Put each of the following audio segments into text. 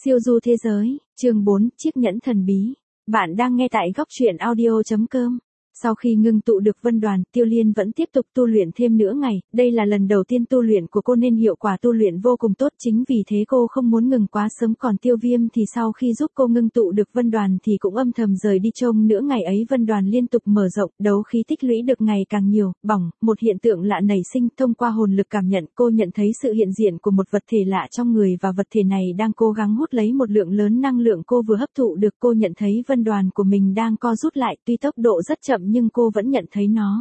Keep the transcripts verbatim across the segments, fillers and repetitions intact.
Siêu du thế giới, chương bốn, chiếc nhẫn thần bí. Bạn đang nghe tại góc truyện audio chấm com. Sau khi ngưng tụ được vân đoàn, Tiêu Liên vẫn tiếp tục tu luyện thêm nửa ngày, đây là lần đầu tiên tu luyện của cô nên hiệu quả tu luyện vô cùng tốt, chính vì thế cô không muốn ngừng quá sớm. Còn Tiêu Viêm thì sau khi giúp cô ngưng tụ được vân đoàn thì cũng âm thầm rời đi trông nửa ngày ấy vân đoàn liên tục mở rộng, đấu khí tích lũy được ngày càng nhiều, bỏng, một hiện tượng lạ nảy sinh. Thông qua hồn lực cảm nhận, cô nhận thấy sự hiện diện của một vật thể lạ trong người và vật thể này đang cố gắng hút lấy một lượng lớn năng lượng cô vừa hấp thụ được. Cô nhận thấy vân đoàn của mình đang co rút lại, tuy tốc độ rất chậm nhưng cô vẫn nhận thấy nó.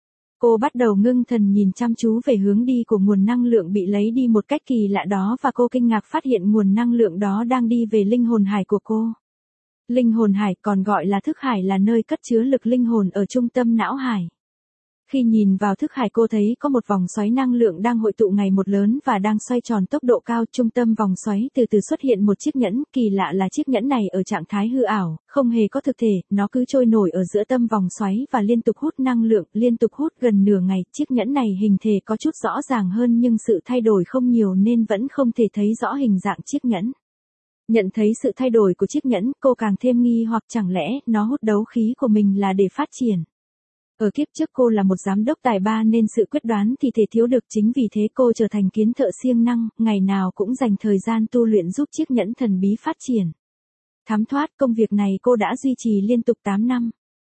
Cô bắt đầu ngưng thần nhìn chăm chú về hướng đi của nguồn năng lượng bị lấy đi một cách kỳ lạ đó và cô kinh ngạc phát hiện nguồn năng lượng đó đang đi về linh hồn hải của cô. Linh hồn hải, còn gọi là thức hải, là nơi cất chứa lực linh hồn ở trung tâm não hải. Khi nhìn vào thức hải cô thấy có một vòng xoáy năng lượng đang hội tụ ngày một lớn và đang xoay tròn tốc độ cao. Trung tâm vòng xoáy từ từ xuất hiện một chiếc nhẫn, kỳ lạ là chiếc nhẫn này ở trạng thái hư ảo, không hề có thực thể, nó cứ trôi nổi ở giữa tâm vòng xoáy và liên tục hút năng lượng, liên tục hút gần nửa ngày. Chiếc nhẫn này hình thể có chút rõ ràng hơn nhưng sự thay đổi không nhiều nên vẫn không thể thấy rõ hình dạng chiếc nhẫn. Nhận thấy sự thay đổi của chiếc nhẫn, cô càng thêm nghi hoặc chẳng lẽ nó hút đấu khí của mình là để phát triển. Ở kiếp trước cô là một giám đốc tài ba nên sự quyết đoán thì thể thiếu được, chính vì thế cô trở thành kiến thợ siêng năng, ngày nào cũng dành thời gian tu luyện giúp chiếc nhẫn thần bí phát triển. Thám thoát, công việc này cô đã duy trì liên tục tám năm.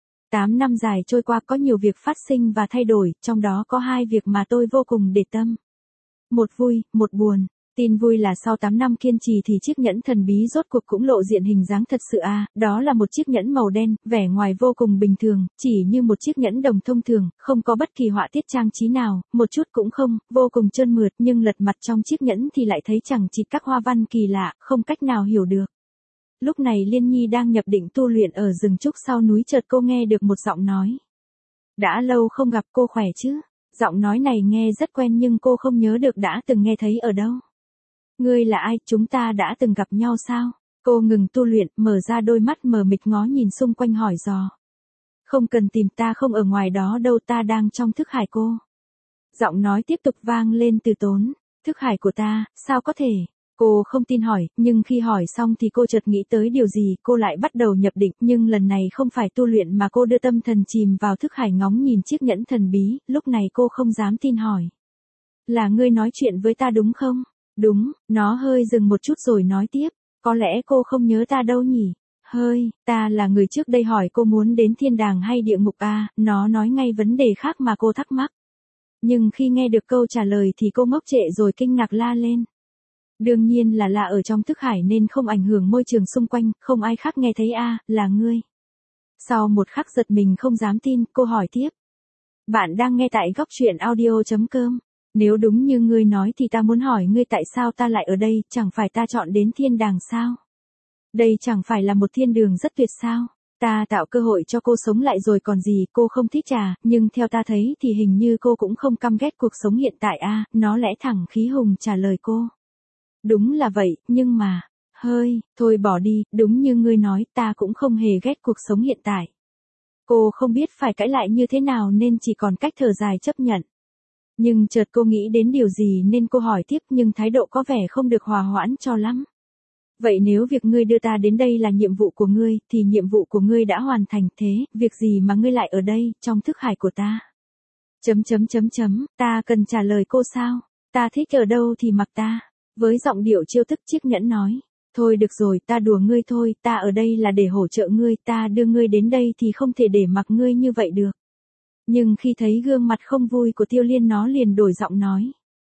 tám năm dài trôi qua, có nhiều việc phát sinh và thay đổi, trong đó có hai việc mà tôi vô cùng để tâm. Một vui, một buồn. Tin vui là sau tám năm kiên trì thì chiếc nhẫn thần bí rốt cuộc cũng lộ diện hình dáng thật sự à, đó là một chiếc nhẫn màu đen, vẻ ngoài vô cùng bình thường, chỉ như một chiếc nhẫn đồng thông thường, không có bất kỳ họa tiết trang trí nào, một chút cũng không, vô cùng trơn mượt, nhưng lật mặt trong chiếc nhẫn thì lại thấy chẳng chịt các hoa văn kỳ lạ, không cách nào hiểu được. Lúc này Liên Nhi đang nhập định tu luyện ở rừng trúc sau núi, chợt cô nghe được một giọng nói. Đã lâu không gặp, cô khỏe chứ? Giọng nói này nghe rất quen nhưng cô không nhớ được đã từng nghe thấy ở đâu. Ngươi là ai, chúng ta đã từng gặp nhau sao? Cô ngừng tu luyện, mở ra đôi mắt mờ mịt ngó nhìn xung quanh hỏi dò. Không cần tìm, ta không ở ngoài đó đâu, ta đang trong thức hải cô. Giọng nói tiếp tục vang lên từ tốn. Thức hải của ta, sao có thể? Cô không tin hỏi, nhưng khi hỏi xong thì cô chợt nghĩ tới điều gì, cô lại bắt đầu nhập định, nhưng lần này không phải tu luyện mà cô đưa tâm thần chìm vào thức hải ngóng nhìn chiếc nhẫn thần bí, lúc này cô không dám tin hỏi. Là ngươi nói chuyện với ta đúng không? Đúng, nó hơi dừng một chút rồi nói tiếp, có lẽ cô không nhớ ta đâu nhỉ? Hơi, ta là người trước đây hỏi cô muốn đến thiên đàng hay địa ngục à, nó nói ngay vấn đề khác mà cô thắc mắc. Nhưng khi nghe được câu trả lời thì cô ngốc trệ rồi kinh ngạc la lên. Đương nhiên là là ở trong thức hải nên không ảnh hưởng môi trường xung quanh, không ai khác nghe thấy à, là ngươi. Sau một khắc giật mình không dám tin, cô hỏi tiếp. Bạn đang nghe tại góc truyện audio chấm com. Nếu đúng như ngươi nói thì ta muốn hỏi ngươi tại sao ta lại ở đây, chẳng phải ta chọn đến thiên đàng sao? Đây chẳng phải là một thiên đường rất tuyệt sao? Ta tạo cơ hội cho cô sống lại rồi còn gì, cô không thích à, nhưng theo ta thấy thì hình như cô cũng không căm ghét cuộc sống hiện tại à, nó lẽ thẳng khí hùng trả lời cô. Đúng là vậy, nhưng mà, hơi, thôi bỏ đi, đúng như ngươi nói, ta cũng không hề ghét cuộc sống hiện tại. Cô không biết phải cãi lại như thế nào nên chỉ còn cách thở dài chấp nhận. Nhưng chợt cô nghĩ đến điều gì nên cô hỏi tiếp, nhưng thái độ có vẻ không được hòa hoãn cho lắm. Vậy nếu việc ngươi đưa ta đến đây là nhiệm vụ của ngươi, thì nhiệm vụ của ngươi đã hoàn thành, thế, việc gì mà ngươi lại ở đây, trong thức hải của ta? Chấm chấm chấm chấm, ta cần trả lời cô sao? Ta thích ở đâu thì mặc ta. Với giọng điệu trêu tức chiếc nhẫn nói. Thôi được rồi, ta đùa ngươi thôi, ta ở đây là để hỗ trợ ngươi, ta đưa ngươi đến đây thì không thể để mặc ngươi như vậy được. Nhưng khi thấy gương mặt không vui của Tiêu Liên nó liền đổi giọng nói.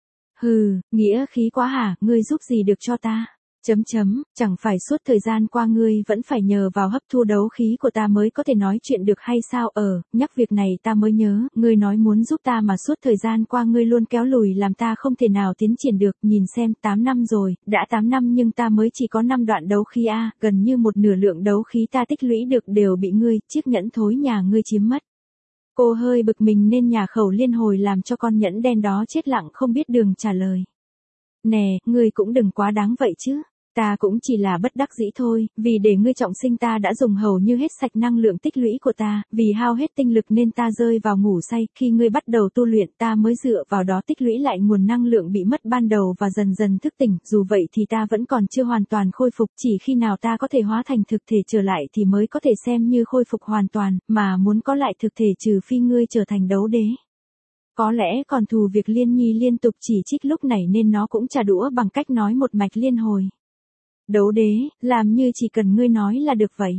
Hừ, nghĩa khí quá hả, ngươi giúp gì được cho ta? Chấm chấm, chẳng phải suốt thời gian qua ngươi vẫn phải nhờ vào hấp thu đấu khí của ta mới có thể nói chuyện được hay sao? Ờ, nhắc việc này ta mới nhớ, ngươi nói muốn giúp ta mà suốt thời gian qua ngươi luôn kéo lùi làm ta không thể nào tiến triển được, nhìn xem, tám năm rồi, đã tám năm nhưng ta mới chỉ có năm đoạn đấu khí a, gần như một nửa lượng đấu khí ta tích lũy được đều bị ngươi, chiếc nhẫn thối nhà ngươi chiếm mất. Cô hơi bực mình nên nhà khẩu liên hồi làm cho con nhẫn đen đó chết lặng không biết đường trả lời. Nè, ngươi cũng đừng quá đáng vậy chứ. Ta cũng chỉ là bất đắc dĩ thôi, vì để ngươi trọng sinh ta đã dùng hầu như hết sạch năng lượng tích lũy của ta, vì hao hết tinh lực nên ta rơi vào ngủ say, khi ngươi bắt đầu tu luyện ta mới dựa vào đó tích lũy lại nguồn năng lượng bị mất ban đầu và dần dần thức tỉnh, dù vậy thì ta vẫn còn chưa hoàn toàn khôi phục, chỉ khi nào ta có thể hóa thành thực thể trở lại thì mới có thể xem như khôi phục hoàn toàn, mà muốn có lại thực thể trừ phi ngươi trở thành đấu đế. Có lẽ còn thù việc Liên Nhi liên tục chỉ trích lúc này nên nó cũng trả đũa bằng cách nói một mạch liên hồi. Đấu đế, làm như chỉ cần ngươi nói là được vậy.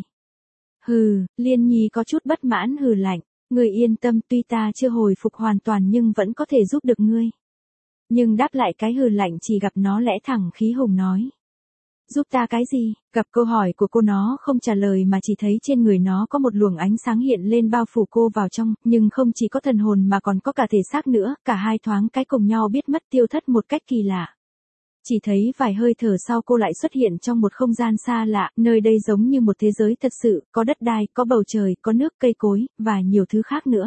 Hừ, Liên Nhi có chút bất mãn hừ lạnh, ngươi yên tâm tuy ta chưa hồi phục hoàn toàn nhưng vẫn có thể giúp được ngươi. Nhưng đáp lại cái hừ lạnh chỉ gặp nó lẽ thẳng khí hùng nói. Giúp ta cái gì? Gặp câu hỏi của cô nó không trả lời mà chỉ thấy trên người nó có một luồng ánh sáng hiện lên bao phủ cô vào trong, nhưng không chỉ có thần hồn mà còn có cả thể xác nữa, cả hai thoáng cái cùng nhau biết mất tiêu thất một cách kỳ lạ. Chỉ thấy vài hơi thở sau cô lại xuất hiện trong một không gian xa lạ, nơi đây giống như một thế giới thật sự, có đất đai, có bầu trời, có nước, cây cối, và nhiều thứ khác nữa.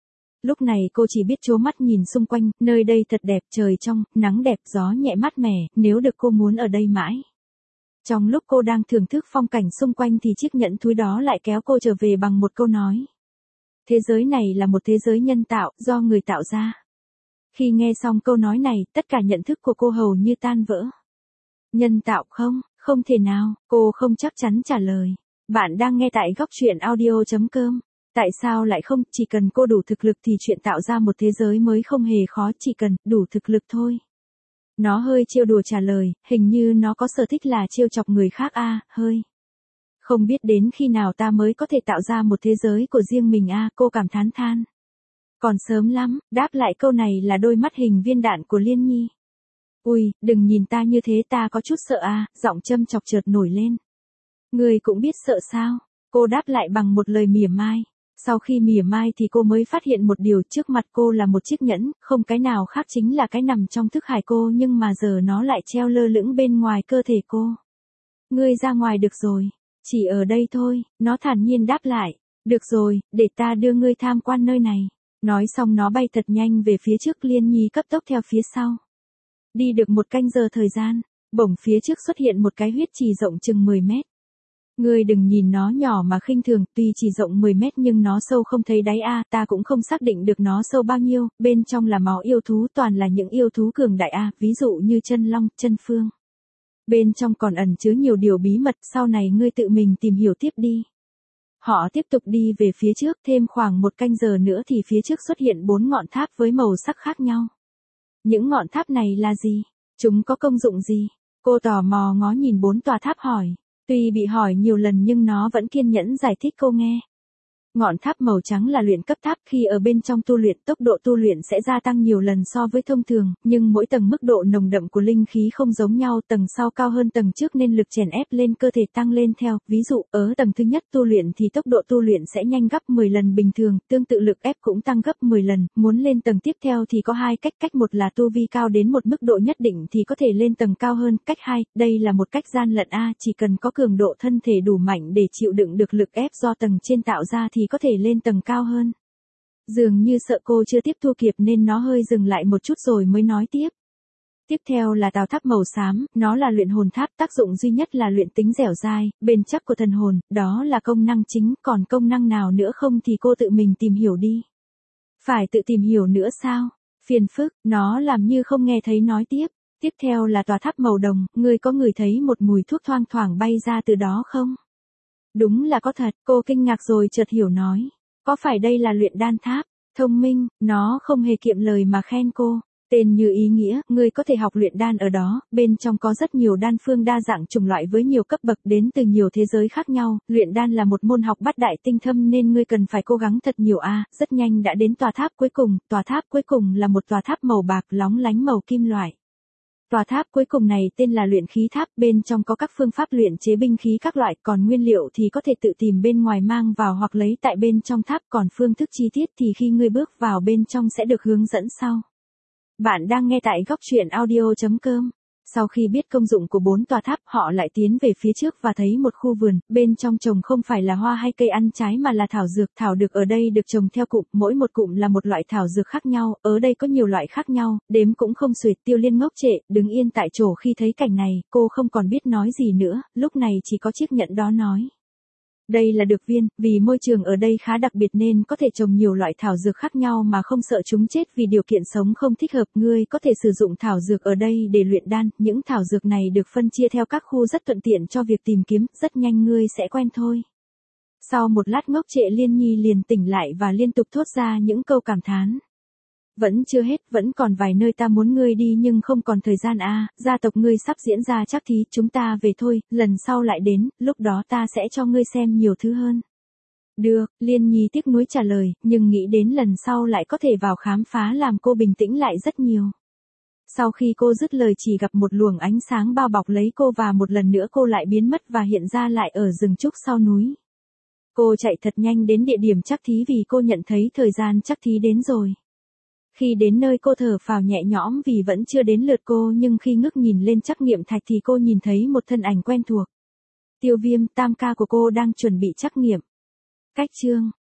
Lúc này cô chỉ biết trố mắt nhìn xung quanh, nơi đây thật đẹp, trời trong, nắng đẹp, gió nhẹ mát mẻ, nếu được cô muốn ở đây mãi. Trong lúc cô đang thưởng thức phong cảnh xung quanh thì chiếc nhẫn thúi đó lại kéo cô trở về bằng một câu nói. Thế giới này là một thế giới nhân tạo, do người tạo ra. Khi nghe xong câu nói này, tất cả nhận thức của cô hầu như tan vỡ. Nhân tạo không? Không thể nào, cô không chắc chắn trả lời. Bạn đang nghe tại góc truyện audio chấm com. Tại sao lại không, chỉ cần cô đủ thực lực thì chuyện tạo ra một thế giới mới không hề khó, chỉ cần đủ thực lực thôi. Nó hơi trêu đùa trả lời, hình như nó có sở thích là trêu chọc người khác a, à, hơi. Không biết đến khi nào ta mới có thể tạo ra một thế giới của riêng mình a, à, cô cảm thán than. Còn sớm lắm, đáp lại câu này là đôi mắt hình viên đạn của Liên Nhi. Ui, đừng nhìn ta như thế, ta có chút sợ a, à, giọng châm chọc chợt nổi lên. Người cũng biết sợ sao? Cô đáp lại bằng một lời mỉa mai. Sau khi mỉa mai thì cô mới phát hiện một điều, trước mặt cô là một chiếc nhẫn, không cái nào khác chính là cái nằm trong thức hải cô, nhưng mà giờ nó lại treo lơ lửng bên ngoài cơ thể cô. Ngươi ra ngoài được rồi, chỉ ở đây thôi, nó thản nhiên đáp lại. Được rồi, để ta đưa ngươi tham quan nơi này. Nói xong nó bay thật nhanh về phía trước, Liên Nhi cấp tốc theo phía sau. Đi được một canh giờ thời gian, bỗng phía trước xuất hiện một cái huyết trì rộng chừng mười mét. Ngươi đừng nhìn nó nhỏ mà khinh thường, tuy chỉ rộng mười mét nhưng nó sâu không thấy đáy a, à, ta cũng không xác định được nó sâu bao nhiêu, bên trong là máu yêu thú, toàn là những yêu thú cường đại a, à, ví dụ như chân long, chân phương. Bên trong còn ẩn chứa nhiều điều bí mật, sau này ngươi tự mình tìm hiểu tiếp đi. Họ tiếp tục đi về phía trước, thêm khoảng một canh giờ nữa thì phía trước xuất hiện bốn ngọn tháp với màu sắc khác nhau. Những ngọn tháp này là gì? Chúng có công dụng gì? Cô tò mò ngó nhìn bốn tòa tháp hỏi. Tuy bị hỏi nhiều lần nhưng nó vẫn kiên nhẫn giải thích cô nghe. Ngọn tháp màu trắng là luyện cấp tháp, khi ở bên trong tu luyện tốc độ tu luyện sẽ gia tăng nhiều lần so với thông thường, nhưng mỗi tầng mức độ nồng đậm của linh khí không giống nhau, tầng sau cao hơn tầng trước nên lực chèn ép lên cơ thể tăng lên theo, ví dụ ở tầng thứ nhất tu luyện thì tốc độ tu luyện sẽ nhanh gấp mười lần bình thường, tương tự lực ép cũng tăng gấp mười lần, muốn lên tầng tiếp theo thì có hai cách, cách một là tu vi cao đến một mức độ nhất định thì có thể lên tầng cao hơn, cách hai, đây là một cách gian lận a, chỉ cần có cường độ thân thể đủ mạnh để chịu đựng được lực ép do tầng trên tạo ra thì có thể lên tầng cao hơn. Dường như sợ cô chưa tiếp thu kịp nên nó hơi dừng lại một chút rồi mới nói tiếp. Tiếp theo là tào tháp màu xám, nó là luyện hồn tháp, tác dụng duy nhất là luyện tính dẻo dai, bền chắc của thần hồn, đó là công năng chính, còn công năng nào nữa không thì cô tự mình tìm hiểu đi. Phải tự tìm hiểu nữa sao? Phiền phức, nó làm như không nghe thấy nói tiếp. Tiếp theo là tòa tháp màu đồng, ngươi có ngửi thấy một mùi thuốc thoang thoảng bay ra từ đó không? Đúng là có thật, cô kinh ngạc rồi chợt hiểu nói. Có phải đây là luyện đan tháp? Thông minh, nó không hề kiệm lời mà khen cô. Tên như ý nghĩa, ngươi có thể học luyện đan ở đó, bên trong có rất nhiều đan phương đa dạng chủng loại với nhiều cấp bậc đến từ nhiều thế giới khác nhau, luyện đan là một môn học bát đại tinh thâm nên ngươi cần phải cố gắng thật nhiều a. À, rất nhanh đã đến tòa tháp cuối cùng, tòa tháp cuối cùng là một tòa tháp màu bạc lóng lánh màu kim loại. Tòa tháp cuối cùng này tên là luyện khí tháp, bên trong có các phương pháp luyện chế binh khí các loại, còn nguyên liệu thì có thể tự tìm bên ngoài mang vào hoặc lấy tại bên trong tháp, còn phương thức chi tiết thì khi ngươi bước vào bên trong sẽ được hướng dẫn sau. Bạn đang nghe tại góc truyện audio chấm com. Sau khi biết công dụng của bốn tòa tháp, họ lại tiến về phía trước và thấy một khu vườn, bên trong trồng không phải là hoa hay cây ăn trái mà là thảo dược. Thảo dược ở đây được trồng theo cụm, mỗi một cụm là một loại thảo dược khác nhau, ở đây có nhiều loại khác nhau, đếm cũng không xuể. Tiêu Liên ngốc trệ, đứng yên tại chỗ khi thấy cảnh này, cô không còn biết nói gì nữa, lúc này chỉ có chiếc nhẫn đó nói. Đây là dược viên, vì môi trường ở đây khá đặc biệt nên có thể trồng nhiều loại thảo dược khác nhau mà không sợ chúng chết vì điều kiện sống không thích hợp. Ngươi có thể sử dụng thảo dược ở đây để luyện đan, những thảo dược này được phân chia theo các khu rất thuận tiện cho việc tìm kiếm, rất nhanh ngươi sẽ quen thôi. Sau một lát ngốc trệ, Liên Nhi liền tỉnh lại và liên tục thốt ra những câu cảm thán. Vẫn chưa hết, vẫn còn vài nơi ta muốn ngươi đi nhưng không còn thời gian a, gia tộc ngươi sắp diễn ra trắc thí, chúng ta về thôi, lần sau lại đến, lúc đó ta sẽ cho ngươi xem nhiều thứ hơn. Được, Liên Nhi tiếc nuối trả lời, nhưng nghĩ đến lần sau lại có thể vào khám phá làm cô bình tĩnh lại rất nhiều. Sau khi cô dứt lời chỉ gặp một luồng ánh sáng bao bọc lấy cô và một lần nữa cô lại biến mất và hiện ra lại ở rừng trúc sau núi. Cô chạy thật nhanh đến địa điểm trắc thí vì cô nhận thấy thời gian trắc thí đến rồi. Khi đến nơi cô thở phào nhẹ nhõm vì vẫn chưa đến lượt cô, nhưng khi ngước nhìn lên trắc nghiệm thạch thì cô nhìn thấy một thân ảnh quen thuộc. Tiêu Viêm, tam ca của cô đang chuẩn bị trắc nghiệm. Cách chương